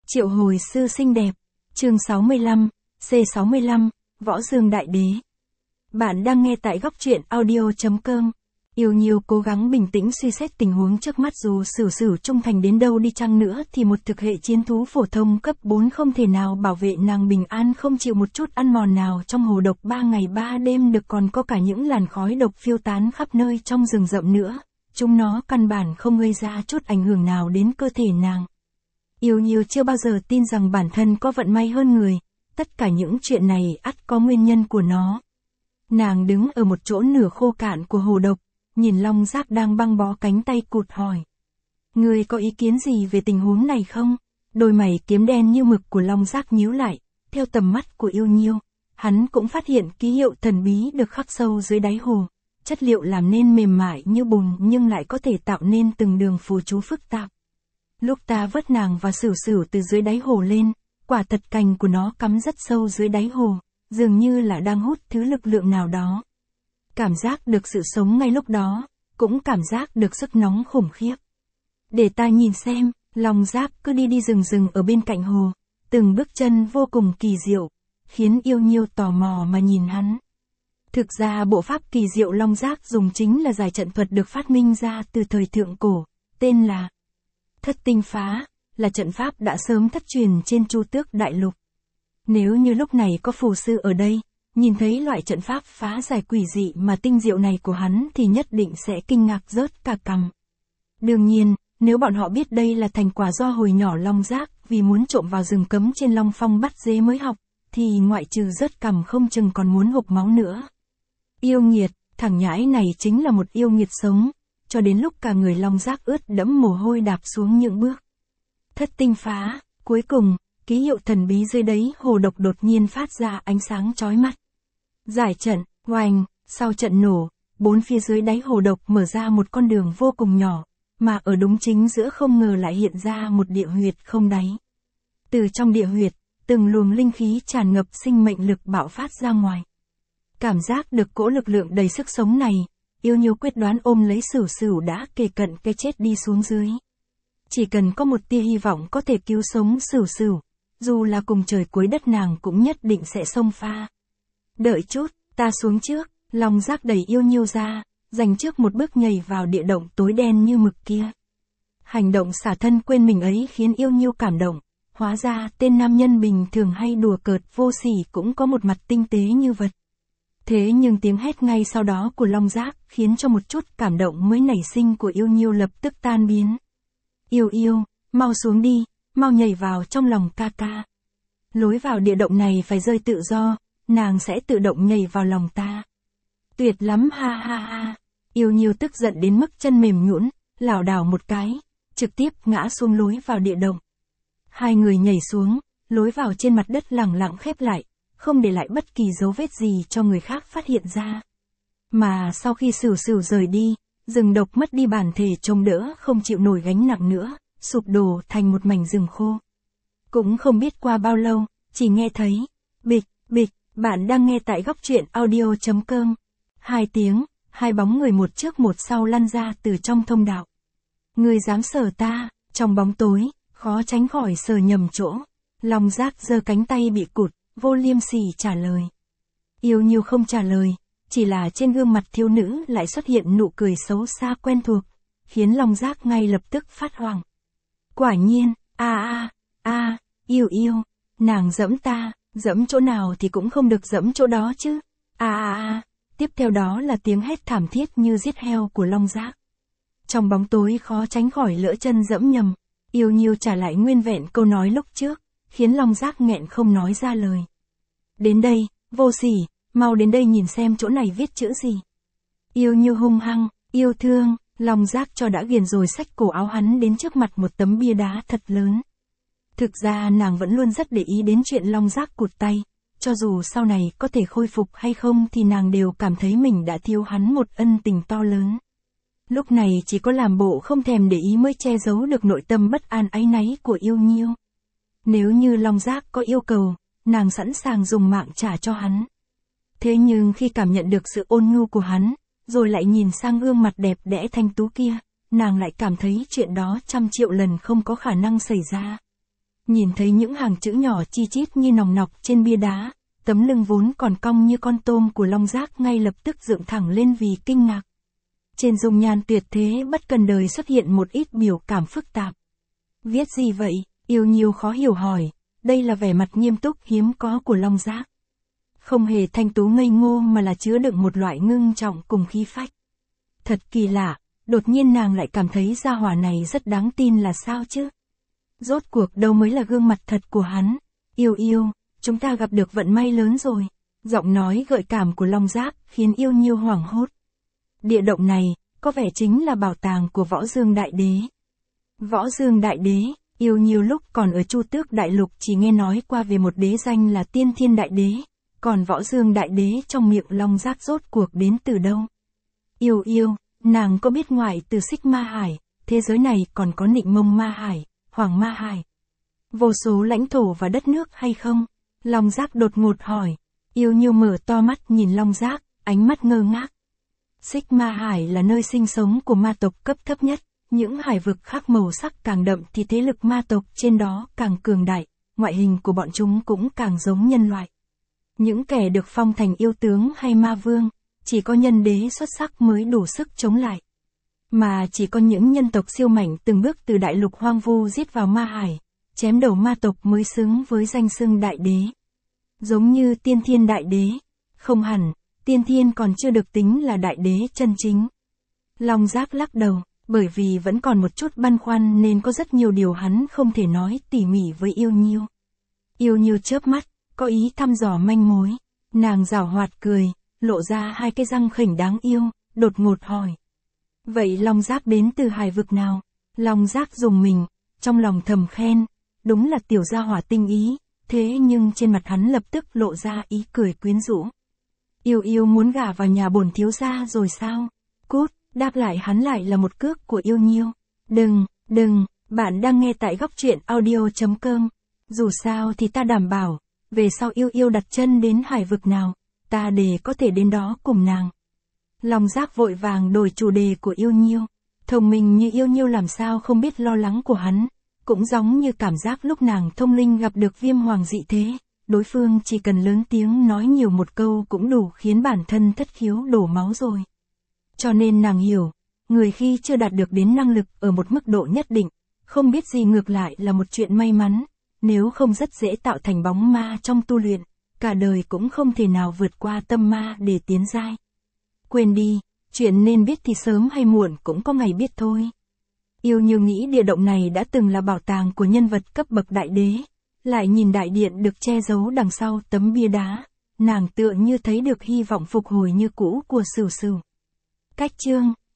Triệu hồi sư xinh đẹp. Chương 65, C65, Võ Dương Đại Đế. Bạn đang nghe tại góc truyện audio.com. Yêu Nhiêu cố gắng bình tĩnh suy xét tình huống trước mắt, dù Sửu trung thành đến đâu đi chăng nữa thì một thực hệ chiến thú phổ thông cấp 4 không thể nào bảo vệ nàng bình an, không chịu một chút ăn mòn nào trong hồ độc 3 ngày 3 đêm được, còn có cả những làn khói độc phiêu tán khắp nơi trong rừng rậm nữa. Chúng nó căn bản không gây ra chút ảnh hưởng nào đến cơ thể nàng. Yêu Nhiêu chưa bao giờ tin rằng bản thân có vận may hơn người, tất cả những chuyện này ắt có nguyên nhân của nó. Nàng đứng ở một chỗ nửa khô cạn của hồ độc, nhìn Long Giác đang băng bó cánh tay cụt hỏi. Ngươi có ý kiến gì về tình huống này không? Đôi mày kiếm đen như mực của Long Giác nhíu lại, theo tầm mắt của Yêu Nhiêu, hắn cũng phát hiện ký hiệu thần bí được khắc sâu dưới đáy hồ. Chất liệu làm nên mềm mại như bùn nhưng lại có thể tạo nên từng đường phù chú phức tạp. Lúc ta vớt nàng và Sửu từ dưới đáy hồ lên, quả thật cành của nó cắm rất sâu dưới đáy hồ, dường như là đang hút thứ lực lượng nào đó. Cảm giác được sự sống ngay lúc đó, cũng cảm giác được sức nóng khủng khiếp. Để ta nhìn xem. Long Giác cứ đi rừng ở bên cạnh hồ, từng bước chân vô cùng kỳ diệu, khiến Yêu Nhiêu tò mò mà nhìn hắn. Thực ra bộ pháp kỳ diệu Long Giác dùng chính là giải trận thuật được phát minh ra từ thời thượng cổ, tên là Thất Tinh Phá, là trận pháp đã sớm thất truyền trên Chu Tước Đại Lục. Nếu như lúc này có phù sư ở đây, nhìn thấy loại trận pháp phá giải quỷ dị mà tinh diệu này của hắn thì nhất định sẽ kinh ngạc rớt cả cằm. Đương nhiên, nếu bọn họ biết đây là thành quả do hồi nhỏ Long Giác vì muốn trộm vào rừng cấm trên Long Phong bắt dế mới học, thì ngoại trừ rớt cằm không chừng còn muốn hộc máu nữa. Yêu nghiệt, thằng nhãi này chính là một yêu nghiệt sống, cho đến lúc cả người Long Giác ướt đẫm mồ hôi đạp xuống những bước. Thất Tinh Phá, cuối cùng, ký hiệu thần bí dưới đáy hồ độc đột nhiên phát ra ánh sáng chói mắt. Giải trận, oanh, sau trận nổ, bốn phía dưới đáy hồ độc mở ra một con đường vô cùng nhỏ, mà ở đúng chính giữa không ngờ lại hiện ra một địa huyệt không đáy. Từ trong địa huyệt, từng luồng linh khí tràn ngập sinh mệnh lực bạo phát ra ngoài. Cảm giác được cỗ lực lượng đầy sức sống này, Yêu Nhiêu quyết đoán ôm lấy Sửu đã kề cận cái chết đi xuống dưới. Chỉ cần có một tia hy vọng có thể cứu sống Sửu, dù là cùng trời cuối đất nàng cũng nhất định sẽ xông pha. Đợi chút, ta xuống trước. Long Giác đẩy Yêu Nhiêu ra, dành trước một bước nhảy vào địa động tối đen như mực kia. Hành động xả thân quên mình ấy khiến Yêu Nhiêu cảm động, hóa ra tên nam nhân bình thường hay đùa cợt vô sỉ cũng có một mặt tinh tế như vật. Thế nhưng tiếng hét ngay sau đó của Long Giác khiến cho một chút cảm động mới nảy sinh của Yêu Nhiêu lập tức tan biến. Yêu, mau xuống đi, mau nhảy vào trong lòng ca ca. Lối vào địa động này phải rơi tự do, nàng sẽ tự động nhảy vào lòng ta. Tuyệt lắm, ha. Yêu Nhiêu tức giận đến mức chân mềm nhũn, lảo đảo một cái, trực tiếp ngã xuống lối vào địa động. Hai người nhảy xuống, lối vào trên mặt đất lẳng lặng khép lại, không để lại bất kỳ dấu vết gì cho người khác phát hiện ra. Mà sau khi Sửu rời đi, rừng độc mất đi bản thể chống đỡ không chịu nổi gánh nặng nữa, sụp đổ thành một mảnh rừng khô. Cũng không biết qua bao lâu, chỉ nghe thấy bịch, bạn đang nghe tại góc truyện audio.com. Hai tiếng, hai bóng người một trước một sau lăn ra từ trong thông đạo. Ngươi dám sờ ta? Trong bóng tối, khó tránh khỏi sờ nhầm chỗ. Long Giác giơ cánh tay bị cụt, vô liêm sỉ trả lời. Yêu Nhiêu không trả lời, chỉ là trên gương mặt thiếu nữ lại xuất hiện nụ cười xấu xa quen thuộc, khiến Long Giác ngay lập tức phát hoảng. Quả nhiên, yêu, nàng giẫm ta, giẫm chỗ nào thì cũng không được giẫm chỗ đó chứ. Tiếp theo đó là tiếng hét thảm thiết như giết heo của Long Giác. Trong bóng tối khó tránh khỏi lỡ chân giẫm nhầm, Yêu Nhiêu trả lại nguyên vẹn câu nói lúc trước, khiến Long Giác nghẹn không nói ra lời. Đến đây, vô sỉ, mau đến đây nhìn xem chỗ này viết chữ gì. Yêu Nhiêu hung hăng, yêu thương, Long Giác cho đã ghiền rồi xách cổ áo hắn đến trước mặt một tấm bia đá thật lớn. Thực ra nàng vẫn luôn rất để ý đến chuyện Long Giác cụt tay, cho dù sau này có thể khôi phục hay không thì nàng đều cảm thấy mình đã thiếu hắn một ân tình to lớn. Lúc này chỉ có làm bộ không thèm để ý mới che giấu được nội tâm bất an áy náy của Yêu Nhiêu. Nếu như Long Giác có yêu cầu, nàng sẵn sàng dùng mạng trả cho hắn. Thế nhưng khi cảm nhận được sự ôn nhu của hắn, rồi lại nhìn sang gương mặt đẹp đẽ thanh tú kia, nàng lại cảm thấy chuyện đó 100 triệu lần không có khả năng xảy ra. nhìn thấy những hàng chữ nhỏ chi chít như nòng nọc trên bia đá, tấm lưng vốn còn cong như con tôm của Long Giác ngay lập tức dựng thẳng lên vì kinh ngạc. Trên dung nhan tuyệt thế bất cần đời xuất hiện một ít biểu cảm phức tạp. Viết gì vậy? Yêu Nhiêu khó hiểu hỏi, đây là vẻ mặt nghiêm túc hiếm có của Long Giác. Không hề thanh tú ngây ngô mà là chứa đựng một loại ngưng trọng cùng khí phách. Thật kỳ lạ, đột nhiên nàng lại cảm thấy gia hỏa này rất đáng tin là sao chứ? Rốt cuộc đâu mới là gương mặt thật của hắn? Yêu Yêu, chúng ta gặp được vận may lớn rồi. Giọng nói gợi cảm của Long Giác khiến Yêu Nhiêu hoảng hốt. Địa động này, có vẻ chính là bảo tàng của Võ Dương Đại Đế. Võ Dương Đại Đế, Yêu Nhiêu lúc còn ở Chu Tước Đại Lục chỉ nghe nói qua về một đế danh là Tiên Thiên Đại Đế, còn Võ Dương Đại Đế trong miệng Long Giác rốt cuộc đến từ đâu? Yêu Yêu, nàng có biết ngoại từ Xích Ma Hải, thế giới này còn có Nịnh Mông Ma Hải, Hoàng Ma Hải, vô số lãnh thổ và đất nước hay không? Long Giác đột ngột hỏi. Yêu Nhiêu mở to mắt nhìn Long Giác, ánh mắt ngơ ngác. Xích Ma Hải là nơi sinh sống của ma tộc cấp thấp nhất, những hải vực khác màu sắc càng đậm thì thế lực ma tộc trên đó càng cường đại, ngoại hình của bọn chúng cũng càng giống nhân loại. Những kẻ được phong thành yêu tướng hay ma vương, chỉ có nhân đế xuất sắc mới đủ sức chống lại. Mà chỉ có những nhân tộc siêu mạnh từng bước từ đại lục hoang vu giết vào ma hải, chém đầu ma tộc mới xứng với danh xưng đại đế. Giống như Tiên Thiên Đại Đế. Không hẳn, Tiên Thiên còn chưa được tính là đại đế chân chính. Long Giác lắc đầu, bởi vì vẫn còn một chút băn khoăn nên có rất nhiều điều hắn không thể nói tỉ mỉ với Yêu Nhiêu. Yêu Nhiêu chớp mắt, có ý thăm dò manh mối. Nàng giảo hoạt cười, lộ ra hai cái răng khểnh đáng yêu, đột ngột hỏi. Vậy Long Giác đến từ hải vực nào? Long Giác dùng mình, trong lòng thầm khen, đúng là tiểu gia hỏa tinh ý, thế nhưng trên mặt hắn lập tức lộ ra ý cười quyến rũ. Yêu Yêu muốn gả vào nhà bổn thiếu gia rồi sao? Cút, đáp lại hắn lại là một cước của Yêu Nhiêu. Đừng, bạn đang nghe tại góc truyện audio.com. Dù sao thì ta đảm bảo, về sau Yêu Yêu đặt chân đến hải vực nào, ta để có thể đến đó cùng nàng. Long Giác vội vàng đổi chủ đề của Yêu Nhiêu. Thông minh như Yêu Nhiêu làm sao không biết lo lắng của hắn, cũng giống như cảm giác lúc nàng thông linh gặp được Viêm Hoàng dị thế, đối phương chỉ cần lớn tiếng nói nhiều một câu cũng đủ khiến bản thân thất khiếu đổ máu rồi. Cho nên nàng hiểu, người khi chưa đạt được đến năng lực ở một mức độ nhất định, không biết gì ngược lại là một chuyện may mắn, nếu không rất dễ tạo thành bóng ma trong tu luyện, cả đời cũng không thể nào vượt qua tâm ma để tiến giai. Quên đi, chuyện nên biết thì sớm hay muộn cũng có ngày biết thôi. Yêu Nhiêu nghĩ địa động này đã từng là bảo tàng của nhân vật cấp bậc đại đế, lại nhìn đại điện được che giấu đằng sau tấm bia đá, nàng tựa như thấy được hy vọng phục hồi như cũ của Sửu Sửu. Cách chương